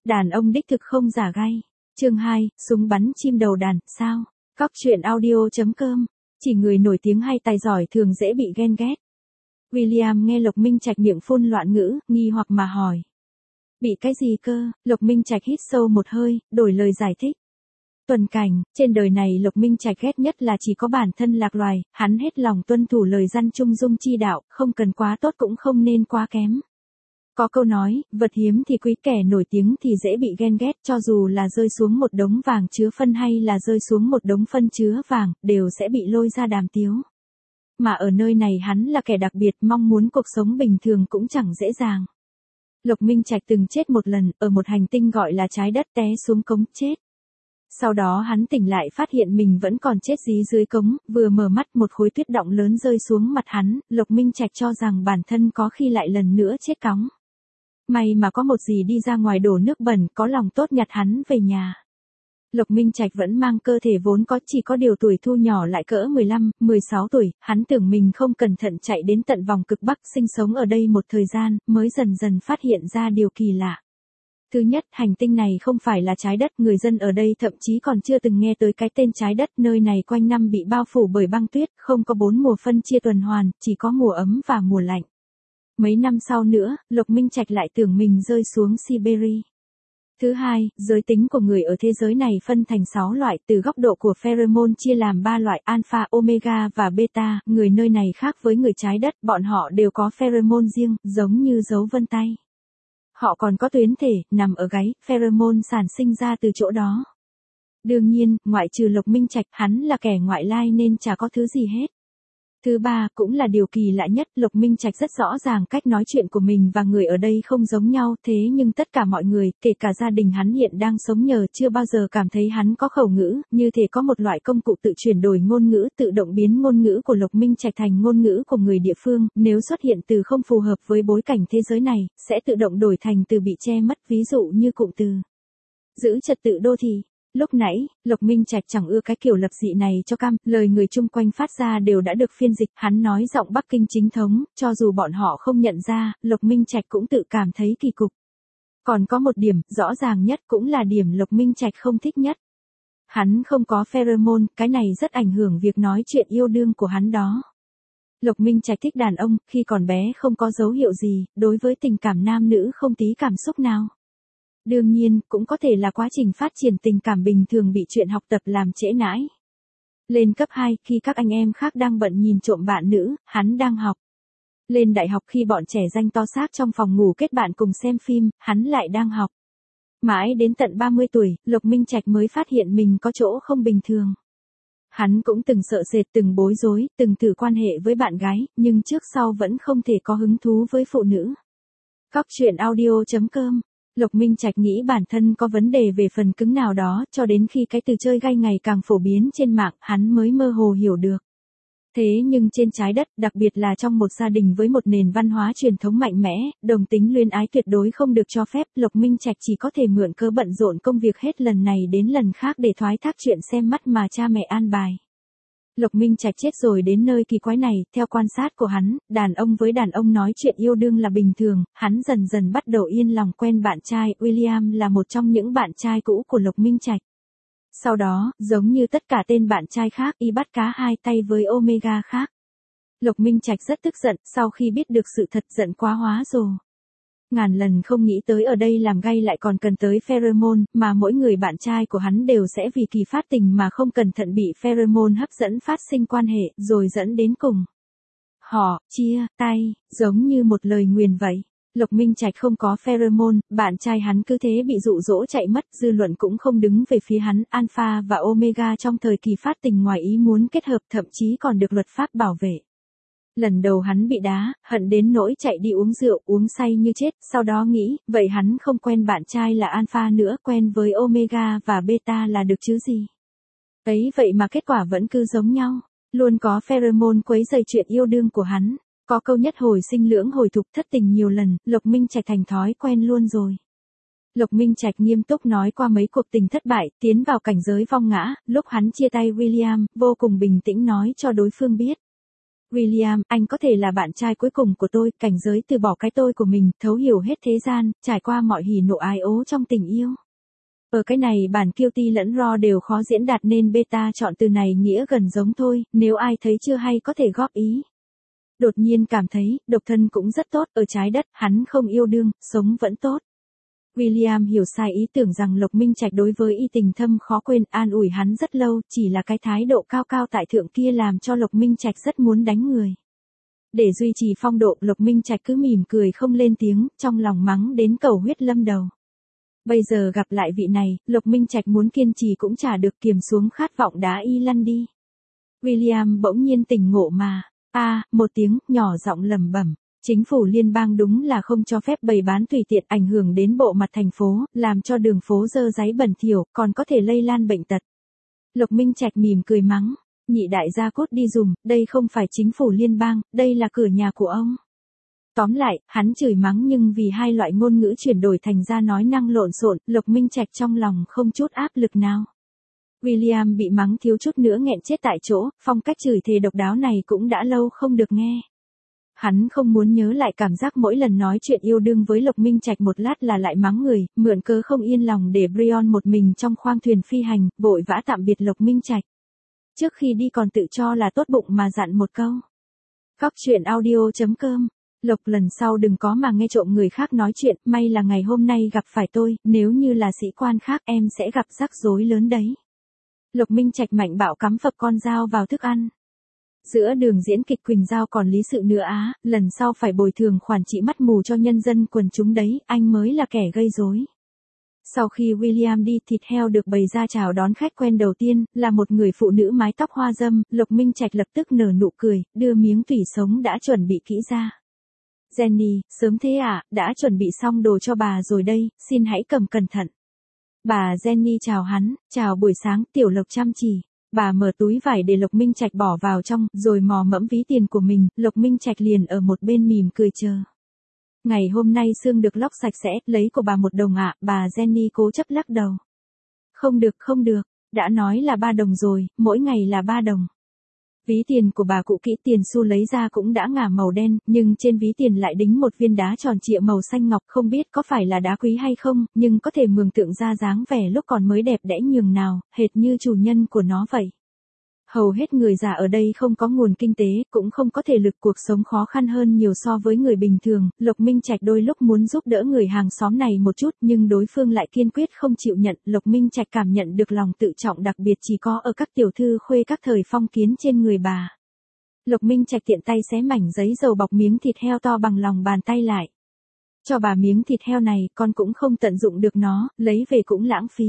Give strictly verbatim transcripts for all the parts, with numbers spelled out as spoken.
Đàn ông đích thực không giả gay. Chương hai, súng bắn chim đầu đàn, sao? Cóc truyện audio.com. Chỉ người nổi tiếng hay tài giỏi thường dễ bị ghen ghét. William nghe Lộc Minh Trạch miệng phun loạn ngữ, nghi hoặc mà hỏi. Bị cái gì cơ? Lộc Minh Trạch hít sâu một hơi, đổi lời giải thích. Tuần cảnh, trên đời này Lộc Minh Trạch ghét nhất là chỉ có bản thân lạc loài, hắn hết lòng tuân thủ lời răn trung dung chi đạo, không cần quá tốt cũng không nên quá kém. Có câu nói, vật hiếm thì quý, kẻ nổi tiếng thì dễ bị ghen ghét, cho dù là rơi xuống một đống vàng chứa phân hay là rơi xuống một đống phân chứa vàng, đều sẽ bị lôi ra đàm tiếu. Mà ở nơi này hắn là kẻ đặc biệt, mong muốn cuộc sống bình thường cũng chẳng dễ dàng. Lộc Minh Trạch từng chết một lần, ở một hành tinh gọi là trái đất, té xuống cống chết. Sau đó hắn tỉnh lại phát hiện mình vẫn còn chết dí dưới cống, vừa mở mắt một khối tuyết đọng lớn rơi xuống mặt hắn, Lộc Minh Trạch cho rằng bản thân có khi lại lần nữa chết cóng. May mà có một dì đi ra ngoài đổ nước bẩn, có lòng tốt nhặt hắn về nhà. Lộc Minh Trạch vẫn mang cơ thể vốn có, chỉ có điều tuổi thu nhỏ lại cỡ mười lăm, mười sáu tuổi, hắn tưởng mình không cẩn thận chạy đến tận vòng cực Bắc sinh sống ở đây một thời gian, mới dần dần phát hiện ra điều kỳ lạ. Thứ nhất, hành tinh này không phải là trái đất, người dân ở đây thậm chí còn chưa từng nghe tới cái tên trái đất, nơi này quanh năm bị bao phủ bởi băng tuyết, không có bốn mùa phân chia tuần hoàn, chỉ có mùa ấm và mùa lạnh. Mấy năm sau nữa, Lộc Minh Trạch lại tưởng mình rơi xuống Siberia. Thứ hai, giới tính của người ở thế giới này phân thành sáu loại, từ góc độ của pheromone chia làm ba loại, alpha, omega và beta, người nơi này khác với người trái đất, bọn họ đều có pheromone riêng, giống như dấu vân tay. Họ còn có tuyến thể, nằm ở gáy, pheromone sản sinh ra từ chỗ đó. Đương nhiên, ngoại trừ Lộc Minh Trạch, hắn là kẻ ngoại lai nên chả có thứ gì hết. Thứ ba, cũng là điều kỳ lạ nhất, Lộc Minh Trạch rất rõ ràng cách nói chuyện của mình và người ở đây không giống nhau, thế nhưng tất cả mọi người, kể cả gia đình hắn hiện đang sống nhờ, chưa bao giờ cảm thấy hắn có khẩu ngữ, như thể có một loại công cụ tự chuyển đổi ngôn ngữ, tự động biến ngôn ngữ của Lộc Minh Trạch thành ngôn ngữ của người địa phương, nếu xuất hiện từ không phù hợp với bối cảnh thế giới này, sẽ tự động đổi thành từ bị che mất, ví dụ như cụm từ giữ trật tự đô thị. Lúc nãy, Lộc Minh Trạch chẳng ưa cái kiểu lập dị này cho cam, lời người chung quanh phát ra đều đã được phiên dịch, hắn nói giọng Bắc Kinh chính thống, cho dù bọn họ không nhận ra, Lộc Minh Trạch cũng tự cảm thấy kỳ cục. Còn có một điểm, rõ ràng nhất cũng là điểm Lộc Minh Trạch không thích nhất. Hắn không có pheromone, cái này rất ảnh hưởng việc nói chuyện yêu đương của hắn đó. Lộc Minh Trạch thích đàn ông, khi còn bé không có dấu hiệu gì, đối với tình cảm nam nữ không tí cảm xúc nào. Đương nhiên, cũng có thể là quá trình phát triển tình cảm bình thường bị chuyện học tập làm trễ nải. Lên cấp hai, khi các anh em khác đang bận nhìn trộm bạn nữ, hắn đang học. Lên đại học khi bọn trẻ danh to xác trong phòng ngủ kết bạn cùng xem phim, hắn lại đang học. Mãi đến tận ba mươi tuổi, Lộc Minh Trạch mới phát hiện mình có chỗ không bình thường. Hắn cũng từng sợ sệt, từng bối rối, từng thử quan hệ với bạn gái, nhưng trước sau vẫn không thể có hứng thú với phụ nữ. Cóc truyện audio.com. Lộc Minh Trạch nghĩ bản thân có vấn đề về phần cứng nào đó, cho đến khi cái từ chơi gay ngày càng phổ biến trên mạng, hắn mới mơ hồ hiểu được. Thế nhưng trên trái đất, đặc biệt là trong một gia đình với một nền văn hóa truyền thống mạnh mẽ, đồng tính luyến ái tuyệt đối không được cho phép, Lộc Minh Trạch chỉ có thể mượn cớ bận rộn công việc hết lần này đến lần khác để thoái thác chuyện xem mắt mà cha mẹ an bài. Lộc Minh Trạch chết rồi đến nơi kỳ quái này, theo quan sát của hắn, đàn ông với đàn ông nói chuyện yêu đương là bình thường, hắn dần dần bắt đầu yên lòng quen bạn trai, William là một trong những bạn trai cũ của Lộc Minh Trạch. Sau đó, giống như tất cả tên bạn trai khác, y bắt cá hai tay với Omega khác. Lộc Minh Trạch rất tức giận, sau khi biết được sự thật giận quá hóa rồi. Ngàn lần không nghĩ tới ở đây làm gay lại còn cần tới pheromone, mà mỗi người bạn trai của hắn đều sẽ vì kỳ phát tình mà không cẩn thận bị pheromone hấp dẫn phát sinh quan hệ, rồi dẫn đến cùng. Họ, chia, tay, giống như một lời nguyền vậy. Lộc Minh Trạch không có pheromone, bạn trai hắn cứ thế bị dụ dỗ chạy mất, dư luận cũng không đứng về phía hắn, alpha và omega trong thời kỳ phát tình ngoài ý muốn kết hợp thậm chí còn được luật pháp bảo vệ. Lần đầu hắn bị đá, hận đến nỗi chạy đi uống rượu, uống say như chết, sau đó nghĩ, vậy hắn không quen bạn trai là alpha nữa, quen với omega và beta là được chứ gì. Ấy vậy mà kết quả vẫn cứ giống nhau, luôn có pheromone quấy rầy chuyện yêu đương của hắn. Có câu nhất hồi sinh lưỡng hồi thục, thất tình nhiều lần, Lộc Minh Trạch thành thói quen luôn rồi. Lộc Minh Trạch nghiêm túc nói qua mấy cuộc tình thất bại, tiến vào cảnh giới vong ngã, lúc hắn chia tay William, vô cùng bình tĩnh nói cho đối phương biết. William, anh có thể là bạn trai cuối cùng của tôi, cảnh giới từ bỏ cái tôi của mình, thấu hiểu hết thế gian, trải qua mọi hỉ nộ ái ố trong tình yêu. Ở cái này bản guilty lẫn raw đều khó diễn đạt nên beta chọn từ này nghĩa gần giống thôi, nếu ai thấy chưa hay có thể góp ý. Đột nhiên cảm thấy, độc thân cũng rất tốt, ở trái đất, hắn không yêu đương, sống vẫn tốt. William hiểu sai ý tưởng rằng Lộc Minh Trạch đối với y tình thâm khó quên, an ủi hắn rất lâu, chỉ là cái thái độ cao cao tại thượng kia làm cho Lộc Minh Trạch rất muốn đánh người. Để duy trì phong độ, Lộc Minh Trạch cứ mỉm cười không lên tiếng, trong lòng mắng đến cầu huyết lâm đầu. Bây giờ gặp lại vị này, Lộc Minh Trạch muốn kiên trì cũng chả được, kiềm xuống khát vọng đá y lăn đi. William bỗng nhiên tỉnh ngộ mà, a, à, một tiếng, nhỏ giọng lẩm bẩm. Chính phủ liên bang đúng là không cho phép bày bán tùy tiện, ảnh hưởng đến bộ mặt thành phố, làm cho đường phố dơ dáy bẩn thỉu, còn có thể lây lan bệnh tật. Lộc Minh Trạch mỉm cười mắng, nhị đại gia cút đi dùm, đây không phải chính phủ liên bang, đây là cửa nhà của ông. Tóm lại, hắn chửi mắng nhưng vì hai loại ngôn ngữ chuyển đổi thành ra nói năng lộn xộn, Lộc Minh Trạch trong lòng không chút áp lực nào. William bị mắng thiếu chút nữa nghẹn chết tại chỗ, phong cách chửi thề độc đáo này cũng đã lâu không được nghe. Hắn không muốn nhớ lại cảm giác mỗi lần nói chuyện yêu đương với Lộc Minh Trạch một lát là lại mắng người, mượn cớ không yên lòng để Brion một mình trong khoang thuyền phi hành, vội vã tạm biệt Lộc Minh Trạch. Trước khi đi còn tự cho là tốt bụng mà dặn một câu. Góc truyện audio chấm com. Lộc, lần sau đừng có mà nghe trộm người khác nói chuyện, may là ngày hôm nay gặp phải tôi, nếu như là sĩ quan khác em sẽ gặp rắc rối lớn đấy. Lộc Minh Trạch mạnh bạo cắm phập con dao vào thức ăn. Giữa đường diễn kịch Quỳnh Giao còn lý sự nữa á, lần sau phải bồi thường khoản trị mắt mù cho nhân dân quần chúng đấy, anh mới là kẻ gây rối. Sau khi William đi, thịt heo được bày ra chào đón khách quen đầu tiên, là một người phụ nữ mái tóc hoa dâm, Lộc Minh Trạch lập tức nở nụ cười, đưa miếng tủy sống đã chuẩn bị kỹ ra. Jenny, sớm thế à, đã chuẩn bị xong đồ cho bà rồi đây, xin hãy cầm cẩn thận. Bà Jenny chào hắn, chào buổi sáng, tiểu Lộc chăm chỉ. Bà mở túi vải để Lộc Minh Trạch bỏ vào trong, rồi mò mẫm ví tiền của mình, Lộc Minh Trạch liền ở một bên mỉm cười chờ. Ngày hôm nay xương được lóc sạch sẽ, lấy của bà một đồng ạ, à, bà Jenny cố chấp lắc đầu. Không được, không được, đã nói là ba đồng rồi, mỗi ngày là ba đồng. Ví tiền của bà cũ kỹ, tiền xu lấy ra cũng đã ngả màu đen, nhưng trên ví tiền lại đính một viên đá tròn trịa màu xanh ngọc, không biết có phải là đá quý hay không, nhưng có thể mường tượng ra dáng vẻ lúc còn mới đẹp đẽ nhường nào, hệt như chủ nhân của nó vậy. Hầu hết người già ở đây không có nguồn kinh tế, cũng không có thể lực, cuộc sống khó khăn hơn nhiều so với người bình thường. Lộc Minh Trạch đôi lúc muốn giúp đỡ người hàng xóm này một chút, nhưng đối phương lại kiên quyết không chịu nhận. Lộc Minh Trạch cảm nhận được lòng tự trọng đặc biệt chỉ có ở các tiểu thư khuê các thời phong kiến trên người bà. Lộc Minh Trạch tiện tay xé mảnh giấy dầu bọc miếng thịt heo to bằng lòng bàn tay lại. Cho bà miếng thịt heo này, con cũng không tận dụng được nó, lấy về cũng lãng phí.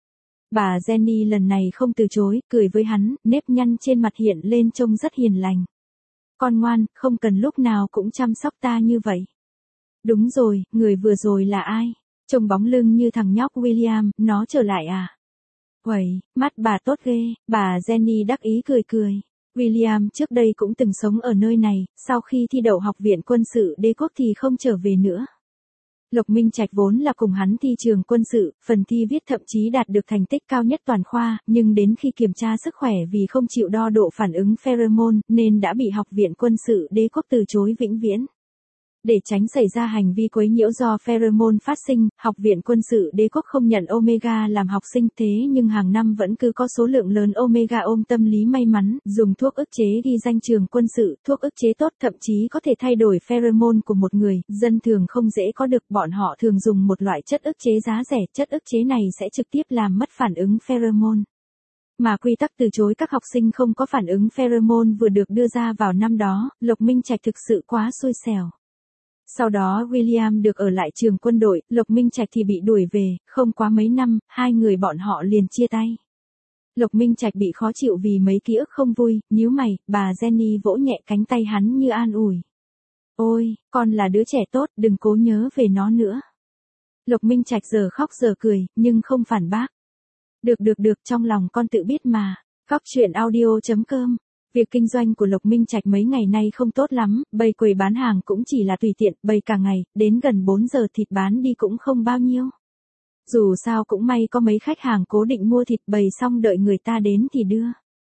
Bà Jenny lần này không từ chối, cười với hắn, nếp nhăn trên mặt hiện lên trông rất hiền lành. Con ngoan, không cần lúc nào cũng chăm sóc ta như vậy. Đúng rồi, người vừa rồi là ai? Trông bóng lưng như thằng nhóc William, nó trở lại à? Uầy, mắt bà tốt ghê, bà Jenny đắc ý cười cười. William trước đây cũng từng sống ở nơi này, sau khi thi đậu học viện quân sự đế quốc thì không trở về nữa. Lộc Minh Trạch vốn là cùng hắn thi trường quân sự, phần thi viết thậm chí đạt được thành tích cao nhất toàn khoa, nhưng đến khi kiểm tra sức khỏe vì không chịu đo độ phản ứng pheromone, nên đã bị học viện quân sự đế quốc từ chối vĩnh viễn. Để tránh xảy ra hành vi quấy nhiễu do pheromone phát sinh, học viện quân sự đế quốc không nhận Omega làm học sinh, thế nhưng hàng năm vẫn cứ có số lượng lớn Omega ôm tâm lý may mắn, dùng thuốc ức chế ghi danh trường quân sự, thuốc ức chế tốt thậm chí có thể thay đổi pheromone của một người, dân thường không dễ có được, bọn họ thường dùng một loại chất ức chế giá rẻ, chất ức chế này sẽ trực tiếp làm mất phản ứng pheromone. Mà quy tắc từ chối các học sinh không có phản ứng pheromone vừa được đưa ra vào năm đó, Lộc Minh Trạch thực sự quá xui xẻo. Sau đó William được ở lại trường quân đội, Lộc Minh Trạch thì bị đuổi về, không quá mấy năm, hai người bọn họ liền chia tay. Lộc Minh Trạch bị khó chịu vì mấy ký ức không vui, nhíu mày, bà Jenny vỗ nhẹ cánh tay hắn như an ủi. Ôi, con là đứa trẻ tốt, đừng cố nhớ về nó nữa. Lộc Minh Trạch giờ khóc giờ cười, nhưng không phản bác. Được được được, trong lòng con tự biết mà. Góc truyện audio chấm com. Việc kinh doanh của Lộc Minh Trạch mấy ngày nay không tốt lắm, bày quầy bán hàng cũng chỉ là tùy tiện, bày cả ngày, đến gần bốn giờ thịt bán đi cũng không bao nhiêu. Dù sao cũng may có mấy khách hàng cố định mua thịt, bày xong đợi người ta đến thì đưa.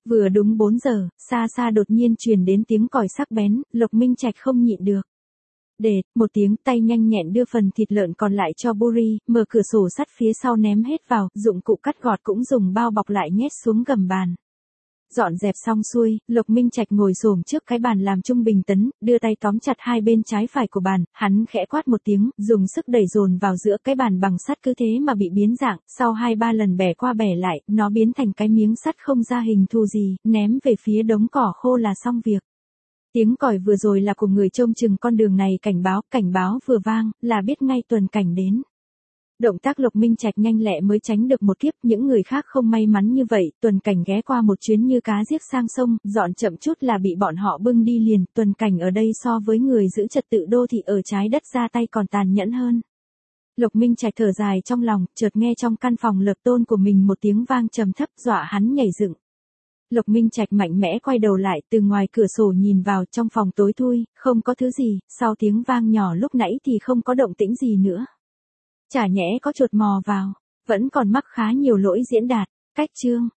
Vừa đúng bốn giờ, xa xa đột nhiên truyền đến tiếng còi sắc bén, Lộc Minh Trạch không nhịn được. Để, một tiếng, tay nhanh nhẹn đưa phần thịt lợn còn lại cho Buri, mở cửa sổ sắt phía sau ném hết vào, dụng cụ cắt gọt cũng dùng bao bọc lại nhét xuống gầm bàn. Dọn dẹp xong xuôi, Lộc Minh Trạch ngồi xổm trước cái bàn làm trung bình tấn, đưa tay tóm chặt hai bên trái phải của bàn, hắn khẽ quát một tiếng, dùng sức đẩy dồn vào giữa cái bàn bằng sắt, cứ thế mà bị biến dạng, sau hai ba lần bẻ qua bẻ lại, nó biến thành cái miếng sắt không ra hình thù gì, ném về phía đống cỏ khô là xong việc. Tiếng còi vừa rồi là của người trông chừng con đường này, cảnh báo, cảnh báo vừa vang, là biết ngay tuần cảnh đến. Động tác Lộc Minh Trạch nhanh lẹ mới tránh được một kiếp, những người khác không may mắn như vậy, tuần cảnh ghé qua một chuyến như cá giết sang sông, dọn chậm chút là bị bọn họ bưng đi liền, tuần cảnh ở đây so với người giữ trật tự đô thị ở trái đất ra tay còn tàn nhẫn hơn. Lộc Minh Trạch thở dài trong lòng, chợt nghe trong căn phòng lợp tôn của mình một tiếng vang trầm thấp dọa hắn nhảy dựng. Lộc Minh Trạch mạnh mẽ quay đầu lại, từ ngoài cửa sổ nhìn vào, trong phòng tối thui, không có thứ gì, sau tiếng vang nhỏ lúc nãy thì không có động tĩnh gì nữa. Chả nhẽ có chuột mò vào, vẫn còn mắc khá nhiều lỗi diễn đạt, cách chương.